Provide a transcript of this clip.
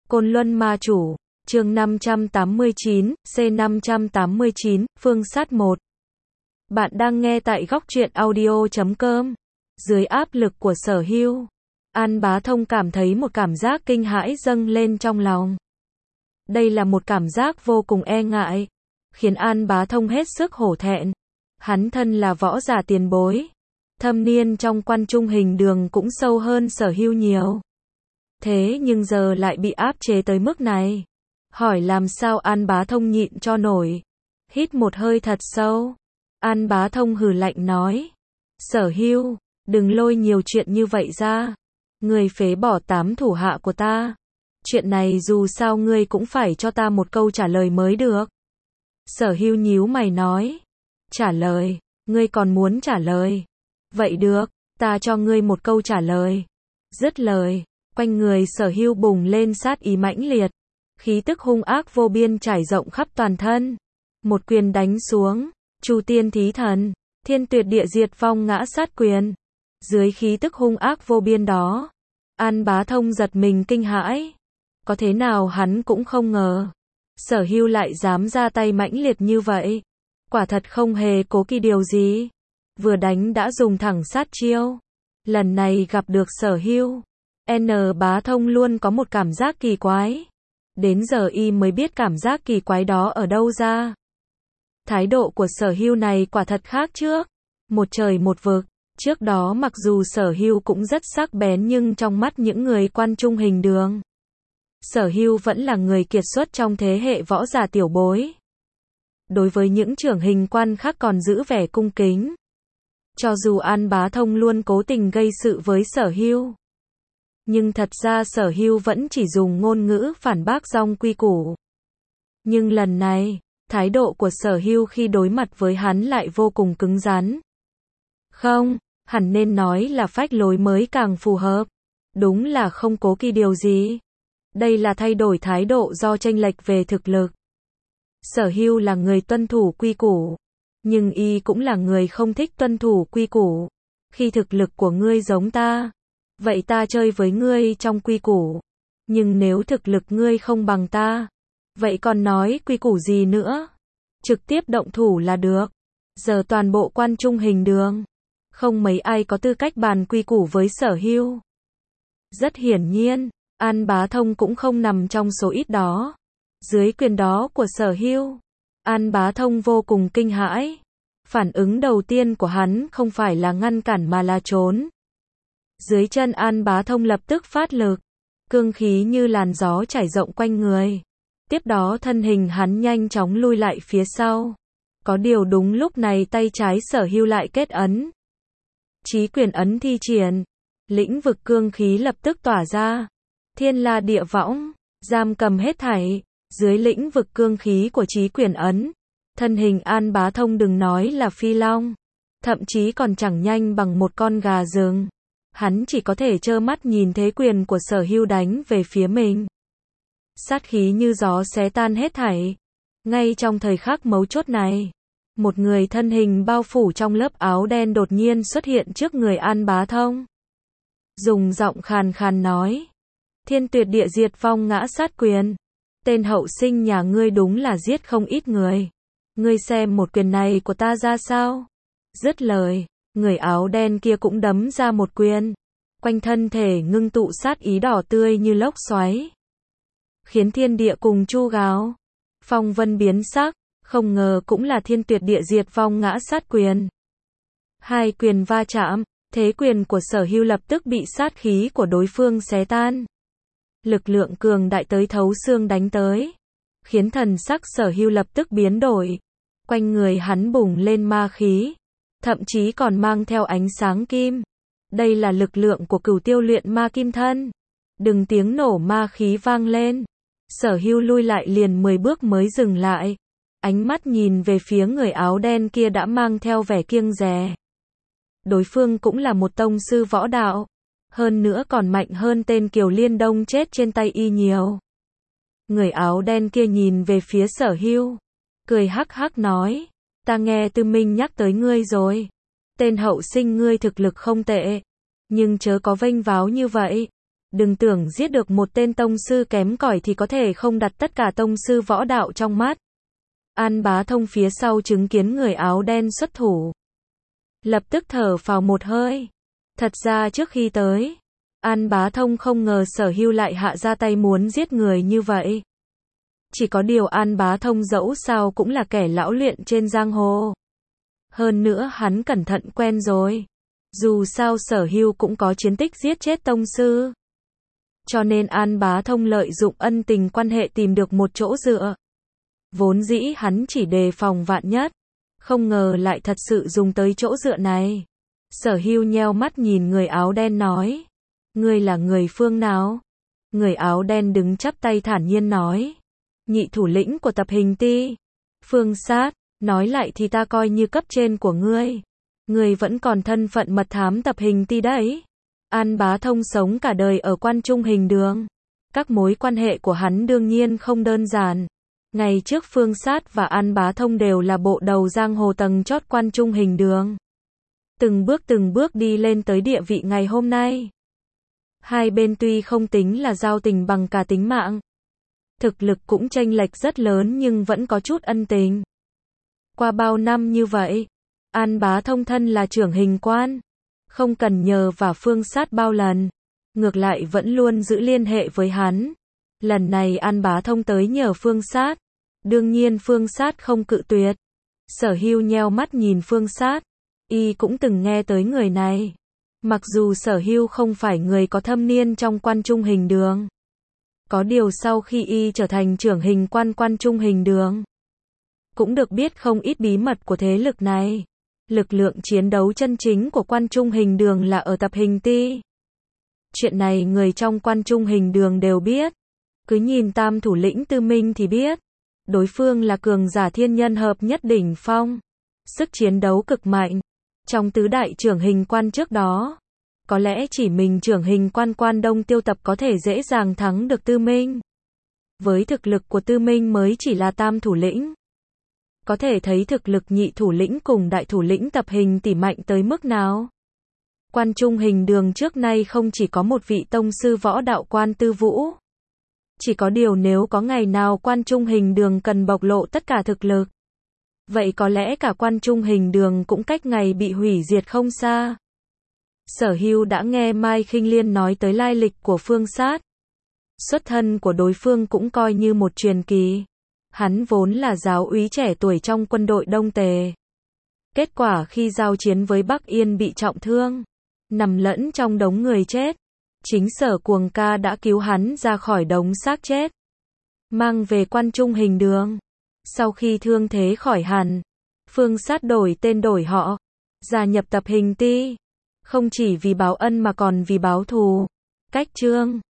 Côn Luân Ma Chủ, chương 589, C589, Phương Sát 1. Bạn đang nghe tại góc truyện audio.com. Dưới áp lực của Sở Hưu, An Bá Thông cảm thấy một cảm giác kinh hãi dâng lên trong lòng. Đây là một cảm giác vô cùng e ngại, khiến An Bá Thông hết sức hổ thẹn. Hắn thân là võ giả tiền bối, thâm niên trong quan trung hình đường cũng sâu hơn Sở Hưu nhiều. Thế nhưng giờ lại bị áp chế tới mức này. Hỏi làm sao An Bá Thông nhịn cho nổi. Hít một hơi thật sâu. An Bá Thông hừ lạnh nói. Sở Hưu, đừng lôi nhiều chuyện như vậy ra. Ngươi phế bỏ 8 thủ hạ của ta. Chuyện này dù sao ngươi cũng phải cho ta một câu trả lời mới được. Sở Hưu nhíu mày nói. Trả lời, ngươi còn muốn trả lời. Vậy được, ta cho ngươi một câu trả lời. Dứt lời, quanh người Sở Hưu bùng lên sát ý mãnh liệt. Khí tức hung ác vô biên trải rộng khắp toàn thân. Một quyền đánh xuống, Chu Tiên Thí Thần, Thiên Tuyệt Địa Diệt Vong ngã sát quyền. Dưới khí tức hung ác vô biên đó, An Bá Thông giật mình kinh hãi. Có thế nào hắn cũng không ngờ, Sở Hưu lại dám ra tay mãnh liệt như vậy. Quả thật không hề cố kỵ điều gì. Vừa đánh đã dùng thẳng sát chiêu. Lần này gặp được Sở Hưu, N Bá Thông luôn có một cảm giác kỳ quái. Đến giờ y mới biết cảm giác kỳ quái đó ở đâu ra. Thái độ của Sở Hưu này quả thật khác trước. Một trời một vực. Trước đó mặc dù Sở Hưu cũng rất sắc bén nhưng trong mắt những người quan trung hình đường, Sở Hưu vẫn là người kiệt xuất trong thế hệ võ giả tiểu bối. Đối với những trưởng hình quan khác còn giữ vẻ cung kính. Cho dù An Bá Thông luôn cố tình gây sự với Sở Hưu, nhưng thật ra Sở Hưu vẫn chỉ dùng ngôn ngữ phản bác dong quy củ. Nhưng lần này, thái độ của Sở Hưu khi đối mặt với hắn lại vô cùng cứng rắn. Không, hẳn nên nói là phách lối mới càng phù hợp. Đúng là không cố kỵ điều gì. Đây là thay đổi thái độ do chênh lệch về thực lực. Sở Hưu là người tuân thủ quy củ, nhưng y cũng là người không thích tuân thủ quy củ. Khi thực lực của ngươi giống ta, vậy ta chơi với ngươi trong quy củ. Nhưng nếu thực lực ngươi không bằng ta, vậy còn nói quy củ gì nữa? Trực tiếp động thủ là được. Giờ toàn bộ quan trung hình đường, không mấy ai có tư cách bàn quy củ với Sở Hưu. Rất hiển nhiên, An Bá Thông cũng không nằm trong số ít đó. Dưới quyền đó của Sở Hưu, An Bá Thông vô cùng kinh hãi. Phản ứng đầu tiên của hắn không phải là ngăn cản mà là trốn. Dưới chân An Bá Thông lập tức phát lực, cương khí như làn gió trải rộng quanh người. Tiếp đó thân hình hắn nhanh chóng lui lại phía sau. Có điều đúng lúc này tay trái Sở Hưu lại kết ấn. Chí quyền ấn thi triển, lĩnh vực cương khí lập tức tỏa ra. Thiên la địa võng, giam cầm hết thảy. Dưới lĩnh vực cương khí của chí quyền ấn, thân hình An Bá Thông đừng nói là phi long, thậm chí còn chẳng nhanh bằng một con gà rừng. Hắn chỉ có thể trơ mắt nhìn thế quyền của Sở Hưu đánh về phía mình. Sát khí như gió xé tan hết thảy. Ngay trong thời khắc mấu chốt này, một người thân hình bao phủ trong lớp áo đen đột nhiên xuất hiện trước người An Bá Thông. Dùng giọng khàn khàn nói. Thiên Tuyệt Địa Diệt Vong ngã sát quyền. Tên hậu sinh nhà ngươi đúng là giết không ít người. Ngươi xem một quyền này của ta ra sao? Dứt lời, người áo đen kia cũng đấm ra một quyền. Quanh thân thể ngưng tụ sát ý đỏ tươi như lốc xoáy, khiến thiên địa cùng chu gáo. Phong vân biến sắc, không ngờ cũng là Thiên Tuyệt Địa Diệt Vong ngã sát quyền. Hai quyền va chạm, thế quyền của Sở Hưu lập tức bị sát khí của đối phương xé tan. Lực lượng cường đại tới thấu xương đánh tới, khiến thần sắc Sở Hưu lập tức biến đổi. Quanh người hắn bùng lên ma khí, thậm chí còn mang theo ánh sáng kim. Đây là lực lượng của Cửu Tiêu Luyện Ma Kim Thân. Đừng tiếng nổ ma khí vang lên. Sở Hưu lui lại liền 10 bước mới dừng lại. Ánh mắt nhìn về phía người áo đen kia đã mang theo vẻ kiêng dè. Đối phương cũng là một tông sư võ đạo, hơn nữa còn mạnh hơn tên Kiều Liên Đông chết trên tay y nhiều. Người áo đen kia nhìn về phía Sở Hưu, cười hắc hắc nói, ta nghe Tư Minh nhắc tới ngươi rồi. Tên hậu sinh ngươi thực lực không tệ, nhưng chớ có vênh váo như vậy. Đừng tưởng giết được một tên tông sư kém cỏi thì có thể không đặt tất cả tông sư võ đạo trong mắt. An Bá Thông phía sau chứng kiến người áo đen xuất thủ, lập tức thở phào một hơi. Thật ra trước khi tới, An Bá Thông không ngờ Sở Hưu lại hạ ra tay muốn giết người như vậy. Chỉ có điều An Bá Thông dẫu sao cũng là kẻ lão luyện trên giang hồ. Hơn nữa hắn cẩn thận quen rồi. Dù sao Sở Hưu cũng có chiến tích giết chết tông sư. Cho nên An Bá Thông lợi dụng ân tình quan hệ tìm được một chỗ dựa. Vốn dĩ hắn chỉ đề phòng vạn nhất, không ngờ lại thật sự dùng tới chỗ dựa này. Sở Hưu nheo mắt nhìn người áo đen nói. Ngươi là người phương nào? Người áo đen đứng chắp tay thản nhiên nói. Nhị thủ lĩnh của tập hình ti. Phương Sát, nói lại thì ta coi như cấp trên của ngươi. Ngươi vẫn còn thân phận mật thám tập hình ti đấy. An Bá Thông sống cả đời ở Quan Trung Hình Đường. Các mối quan hệ của hắn đương nhiên không đơn giản. Ngày trước Phương Sát và An Bá Thông đều là bộ đầu giang hồ tầng chót Quan Trung Hình Đường. Từng bước đi lên tới địa vị ngày hôm nay. Hai bên tuy không tính là giao tình bằng cả tính mạng, thực lực cũng chênh lệch rất lớn nhưng vẫn có chút ân tình. Qua bao năm như vậy, An Bá Thông thân là trưởng hình quan, không cần nhờ vả Phương Sát bao lần, ngược lại vẫn luôn giữ liên hệ với hắn. Lần này An Bá Thông tới nhờ Phương Sát, đương nhiên Phương Sát không cự tuyệt. Sở Hưu nheo mắt nhìn Phương Sát, y cũng từng nghe tới người này. Mặc dù Sở Hưu không phải người có thâm niên trong Quan Trung Hình Đường, có điều sau khi y trở thành trưởng hình quan Quan Trung Hình Đường, cũng được biết không ít bí mật của thế lực này. Lực lượng chiến đấu chân chính của Quan Trung Hình Đường là ở tập hình ti. Chuyện này người trong Quan Trung Hình Đường đều biết. Cứ nhìn tam thủ lĩnh Tư Minh thì biết. Đối phương là cường giả thiên nhân hợp nhất đỉnh phong. Sức chiến đấu cực mạnh. Trong tứ đại trưởng hình quan trước đó, có lẽ chỉ mình trưởng hình quan Quan Đông Tiêu Tập có thể dễ dàng thắng được Tư Minh. Với thực lực của Tư Minh mới chỉ là tam thủ lĩnh. Có thể thấy thực lực nhị thủ lĩnh cùng đại thủ lĩnh tập hình tỷ mạnh tới mức nào. Quan Trung Hình Đường trước nay không chỉ có một vị tông sư võ đạo Quan Tư Vũ. Chỉ có điều nếu có ngày nào Quan Trung Hình Đường cần bộc lộ tất cả thực lực, vậy có lẽ cả Quan Trung Hình Đường cũng cách ngày bị hủy diệt không xa. Sở Hưu đã nghe Mai Khinh Liên nói tới lai lịch của Phương Sát. Xuất thân của đối phương cũng coi như một truyền kỳ. Hắn vốn là giáo úy trẻ tuổi trong quân đội Đông Tề. Kết quả khi giao chiến với Bắc Yên bị trọng thương, nằm lẫn trong đống người chết. Chính Sở Cuồng Ca đã cứu hắn ra khỏi đống xác chết, mang về Quan Trung Hình Đường. Sau khi thương thế khỏi hẳn, Phương Sát đổi tên đổi họ, gia nhập tập hình ti. Không chỉ vì báo ân mà còn vì báo thù. Cách chương